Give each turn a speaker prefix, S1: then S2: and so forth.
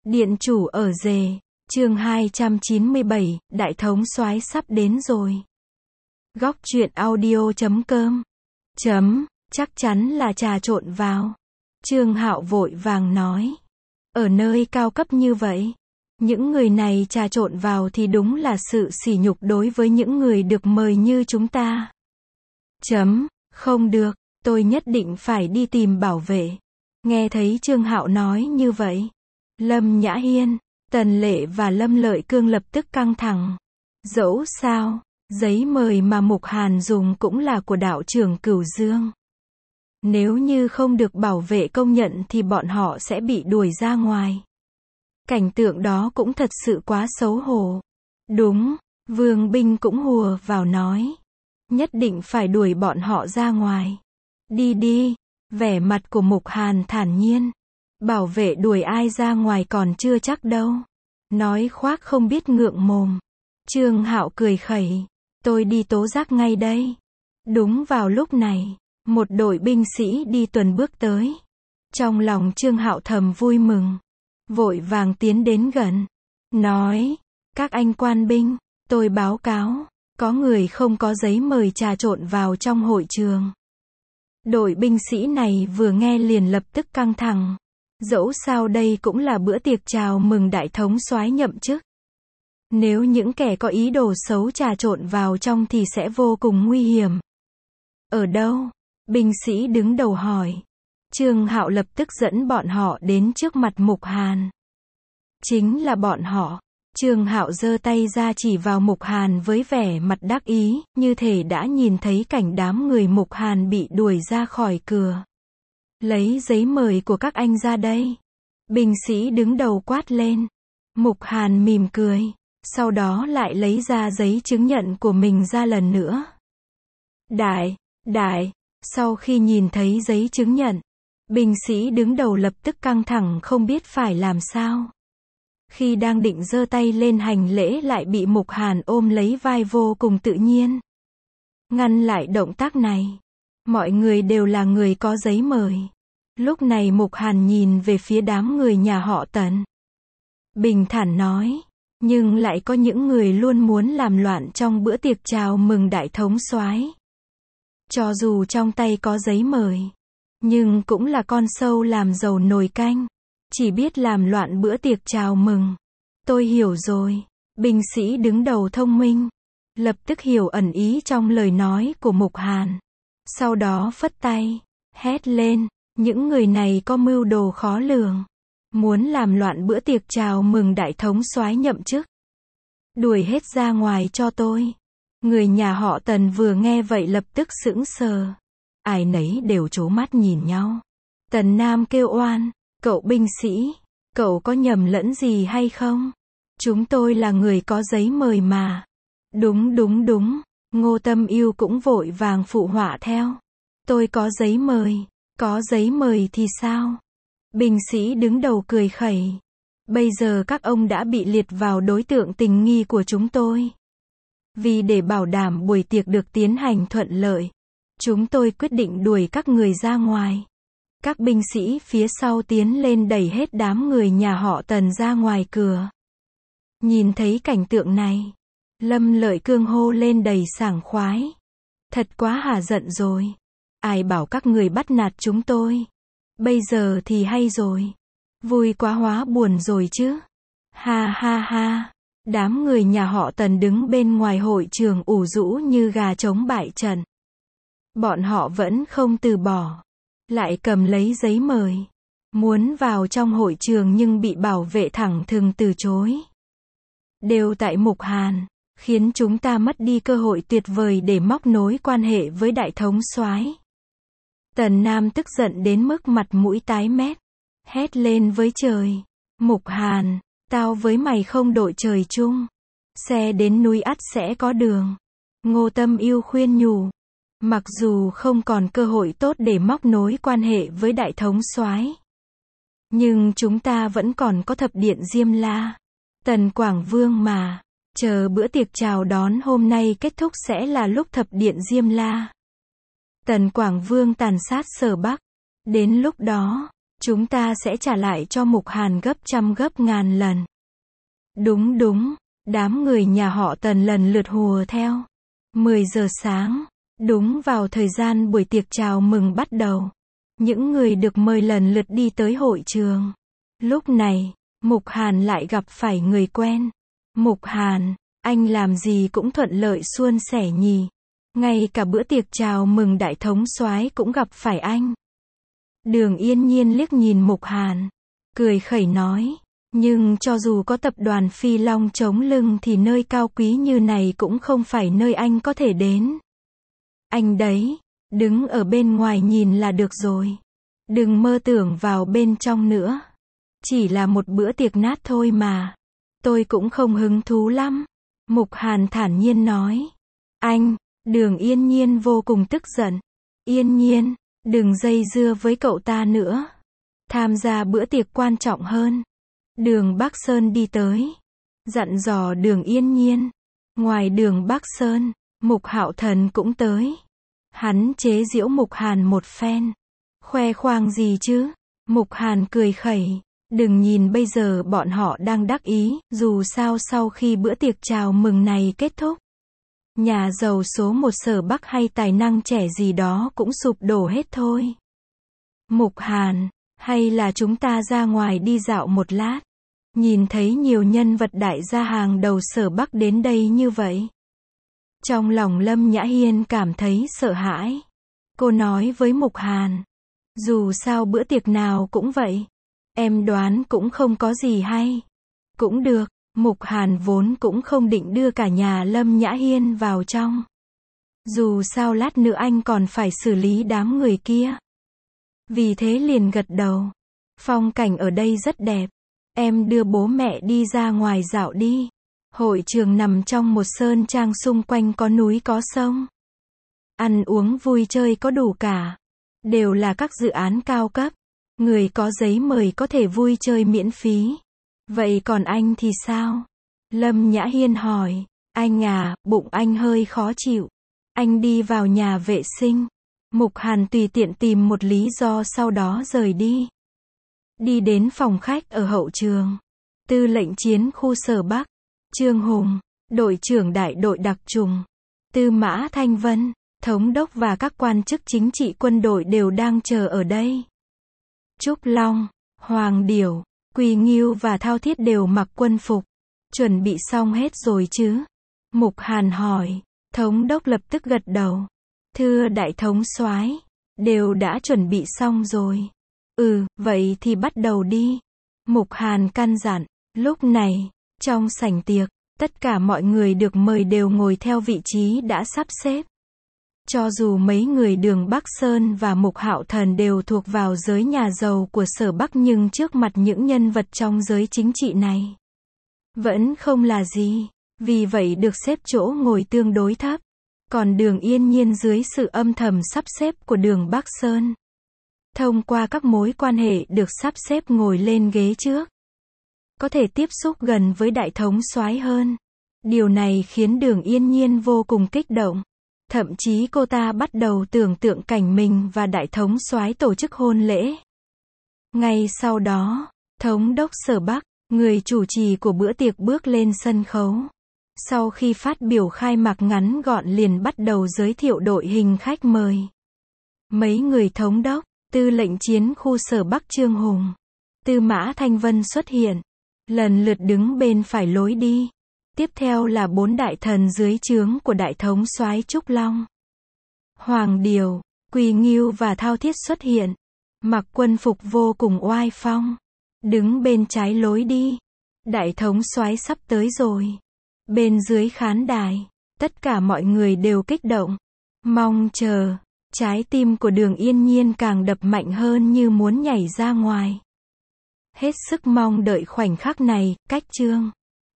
S1: Điện chủ ở rề, chương 297, Đại thống soái sắp đến rồi. Góc truyện audio.com Chắc chắn là trà trộn vào. Trương Hạo vội vàng nói. Ở nơi cao cấp như vậy, những người này trà trộn vào thì đúng là sự sỉ nhục đối với những người được mời như chúng ta. Không được, tôi nhất định phải đi tìm bảo vệ. Nghe thấy Trương Hạo nói như vậy, Lâm Nhã Hiên, Tần Lệ và Lâm Lợi Cương lập tức căng thẳng. Dẫu sao, giấy mời mà Mục Hàn dùng cũng là của đạo trưởng Cửu Dương. Nếu như không được bảo vệ công nhận thì bọn họ sẽ bị đuổi ra ngoài. Cảnh tượng đó cũng thật sự quá xấu hổ. Đúng, Vương Binh cũng hùa vào nói. Nhất định phải đuổi bọn họ ra ngoài. Đi đi, vẻ mặt của Mục Hàn thản nhiên. Bảo vệ đuổi ai ra ngoài còn chưa chắc đâu. Nói khoác không biết ngượng mồm. Trương Hạo cười khẩy. Tôi đi tố giác ngay đây. Đúng vào lúc này, một đội binh sĩ đi tuần bước tới. Trong lòng Trương Hạo thầm vui mừng. Vội vàng tiến đến gần. Nói, các anh quan binh, tôi báo cáo, có người không có giấy mời trà trộn vào trong hội trường. Đội binh sĩ này vừa nghe liền lập tức căng thẳng. Dẫu sao đây cũng là bữa tiệc chào mừng đại thống soái nhậm chức. Nếu những kẻ có ý đồ xấu trà trộn vào trong thì sẽ vô cùng nguy hiểm. Ở đâu? Binh sĩ đứng đầu hỏi. Trương Hạo lập tức dẫn bọn họ đến trước mặt Mục Hàn. Chính là bọn họ. Trương Hạo giơ tay ra chỉ vào Mục Hàn với vẻ mặt đắc ý, như thể đã nhìn thấy cảnh đám người Mục Hàn bị đuổi ra khỏi cửa. Lấy giấy mời của các anh ra đây. Binh sĩ đứng đầu quát lên. Mục Hàn mỉm cười. Sau đó lại lấy ra giấy chứng nhận của mình ra lần nữa. Đại, sau khi nhìn thấy giấy chứng nhận, binh sĩ đứng đầu lập tức căng thẳng không biết phải làm sao. Khi đang định giơ tay lên hành lễ lại bị Mục Hàn ôm lấy vai vô cùng tự nhiên. Ngăn lại động tác này. Mọi người đều là người có giấy mời. Lúc này Mục Hàn nhìn về phía đám người nhà họ Tần. Bình thản nói. Nhưng lại có những người luôn muốn làm loạn trong bữa tiệc chào mừng đại thống soái. Cho dù trong tay có giấy mời, nhưng cũng là con sâu làm dầu nồi canh. Chỉ biết làm loạn bữa tiệc chào mừng. Tôi hiểu rồi. Binh sĩ đứng đầu thông minh. Lập tức hiểu ẩn ý trong lời nói của Mục Hàn. Sau đó phất tay. Hét lên. Những người này có mưu đồ khó lường. Muốn làm loạn bữa tiệc chào mừng đại thống soái nhậm chức. Đuổi hết ra ngoài cho tôi. Người nhà họ Tần vừa nghe vậy lập tức sững sờ. Ai nấy đều trố mắt nhìn nhau. Tần Nam kêu oan. Cậu binh sĩ, cậu có nhầm lẫn gì hay không? Chúng tôi là người có giấy mời mà. Đúng. Ngô Tâm Yêu cũng vội vàng phụ họa theo. Tôi có giấy mời thì sao? Binh sĩ đứng đầu cười khẩy. Bây giờ các ông đã bị liệt vào đối tượng tình nghi của chúng tôi. Vì để bảo đảm buổi tiệc được tiến hành thuận lợi, chúng tôi quyết định đuổi các người ra ngoài. Các binh sĩ phía sau tiến lên đẩy hết đám người nhà họ Tần ra ngoài cửa. Nhìn thấy cảnh tượng này, Lâm Lợi Cương hô lên đầy sảng khoái. Thật quá hả giận rồi. Ai bảo các người bắt nạt chúng tôi. Bây giờ thì hay rồi. Vui quá hóa buồn rồi chứ. Ha. Đám người nhà họ Tần đứng bên ngoài hội trường ủ rũ như gà trống bại trận. Bọn họ vẫn không từ bỏ. Lại cầm lấy giấy mời. Muốn vào trong hội trường nhưng bị bảo vệ thẳng thừng từ chối. Đều tại Mục Hàn, khiến chúng ta mất đi cơ hội tuyệt vời để móc nối quan hệ với đại thống soái. Tần Nam tức giận đến mức mặt mũi tái mét. Hét lên với trời. Mục Hàn, tao với mày không đội trời chung. Xe đến núi ắt sẽ có đường. Ngô Tâm Yêu khuyên nhủ. Mặc dù không còn cơ hội tốt để móc nối quan hệ với đại thống soái, nhưng chúng ta vẫn còn có thập điện Diêm La, Tần Quảng Vương mà. Chờ bữa tiệc chào đón hôm nay kết thúc sẽ là lúc thập điện Diêm La, Tần Quảng Vương tàn sát Sở Bắc. Đến lúc đó, Chúng ta sẽ trả lại cho Mục Hàn gấp trăm gấp ngàn lần. Đúng đúng, đám người nhà họ Tần lần lượt hùa theo. 10 giờ sáng, đúng vào thời gian buổi tiệc chào mừng bắt đầu. Những người được mời lần lượt đi tới hội trường. Lúc này, Mục Hàn lại gặp phải người quen. Mục Hàn, anh làm gì cũng thuận lợi suôn sẻ nhỉ. Ngay cả bữa tiệc chào mừng đại thống soái cũng gặp phải anh. Đường Yên Nhiên liếc nhìn Mục Hàn, cười khẩy nói, nhưng cho dù có tập đoàn Phi Long chống lưng thì nơi cao quý như này cũng không phải nơi anh có thể đến. Anh đấy, đứng ở bên ngoài nhìn là được rồi. Đừng mơ tưởng vào bên trong nữa. Chỉ là một bữa tiệc nát thôi mà. Tôi cũng không hứng thú lắm. Mục Hàn thản nhiên nói. Anh, Đường Yên Nhiên vô cùng tức giận. Yên Nhiên, đừng dây dưa với cậu ta nữa. Tham gia bữa tiệc quan trọng hơn. Đường Bắc Sơn đi tới. Dặn dò Đường Yên Nhiên. Ngoài Đường Bắc Sơn, Mục Hạo Thần cũng tới. Hắn chế giễu Mục Hàn một phen. Khoe khoang gì chứ? Mục Hàn cười khẩy. Đừng nhìn bây giờ bọn họ đang đắc ý, dù sao sau khi bữa tiệc chào mừng này kết thúc. Nhà giàu số một Sở Bắc hay tài năng trẻ gì đó cũng sụp đổ hết thôi. Mục Hàn, hay là chúng ta ra ngoài đi dạo một lát? Nhìn thấy nhiều nhân vật đại gia hàng đầu Sở Bắc đến đây như vậy. Trong lòng Lâm Nhã Hiên cảm thấy sợ hãi. Cô nói với Mục Hàn. Dù sao bữa tiệc nào cũng vậy. Em đoán cũng không có gì hay. Cũng được, Mục Hàn vốn cũng không định đưa cả nhà Lâm Nhã Hiên vào trong. Dù sao lát nữa anh còn phải xử lý đám người kia. Vì thế liền gật đầu. Phong cảnh ở đây rất đẹp. Em đưa bố mẹ đi ra ngoài dạo đi. Hội trường nằm trong một sơn trang xung quanh có núi có sông. Ăn uống vui chơi có đủ cả. Đều là các dự án cao cấp. Người có giấy mời có thể vui chơi miễn phí. Vậy còn anh thì sao? Lâm Nhã Hiên hỏi. Anh à, bụng anh hơi khó chịu. Anh đi vào nhà vệ sinh. Mục Hàn tùy tiện tìm một lý do sau đó rời đi. Đi đến phòng khách ở hậu trường. Tư lệnh chiến khu Sở Bắc. Trương Hùng, đội trưởng đại đội đặc trùng. Tư Mã Thanh Vân, thống đốc và các quan chức chính trị quân đội đều đang chờ ở đây. Trúc Long, Hoàng Điểu, Quỳ Nghiêu và Thao Thiết đều mặc quân phục. Chuẩn bị xong hết rồi chứ? Mục Hàn hỏi. Thống đốc lập tức gật đầu. Thưa đại thống soái, đều đã chuẩn bị xong rồi. Vậy thì bắt đầu đi. Mục Hàn căn dặn. Lúc này, trong sảnh tiệc, tất cả mọi người được mời đều ngồi theo vị trí đã sắp xếp. Cho dù mấy người Đường Bắc Sơn và Mục Hạo Thần đều thuộc vào giới nhà giàu của Sở Bắc nhưng trước mặt những nhân vật trong giới chính trị này, vẫn không là gì. Vì vậy được xếp chỗ ngồi tương đối thấp. Còn Đường Yên Nhiên dưới sự âm thầm sắp xếp của Đường Bắc Sơn, thông qua các mối quan hệ được sắp xếp ngồi lên ghế trước. Có thể tiếp xúc gần với đại thống soái hơn. Điều này khiến Đường Yên Nhiên vô cùng kích động. Thậm chí cô ta bắt đầu tưởng tượng cảnh mình và đại thống soái tổ chức hôn lễ. Ngay sau đó, thống đốc Sở Bắc, người chủ trì của bữa tiệc bước lên sân khấu. Sau khi phát biểu khai mạc ngắn gọn liền bắt đầu giới thiệu đội hình khách mời. Mấy người thống đốc, tư lệnh chiến khu Sở Bắc Trương Hùng, Tư Mã Thanh Vân xuất hiện, lần lượt đứng bên phải lối đi. Tiếp theo là 4 đại thần dưới trướng của đại thống soái Trúc Long, Hoàng Điểu, Quỳ Nghiêu và Thao Thiết xuất hiện, mặc quân phục vô cùng oai phong, đứng bên trái lối đi. Đại thống soái sắp tới rồi. Bên dưới khán đài, tất cả mọi người đều kích động, mong chờ. Trái tim của Đường Yên Nhiên càng đập mạnh hơn như muốn nhảy ra ngoài. Hết sức mong đợi khoảnh khắc này. Cách chương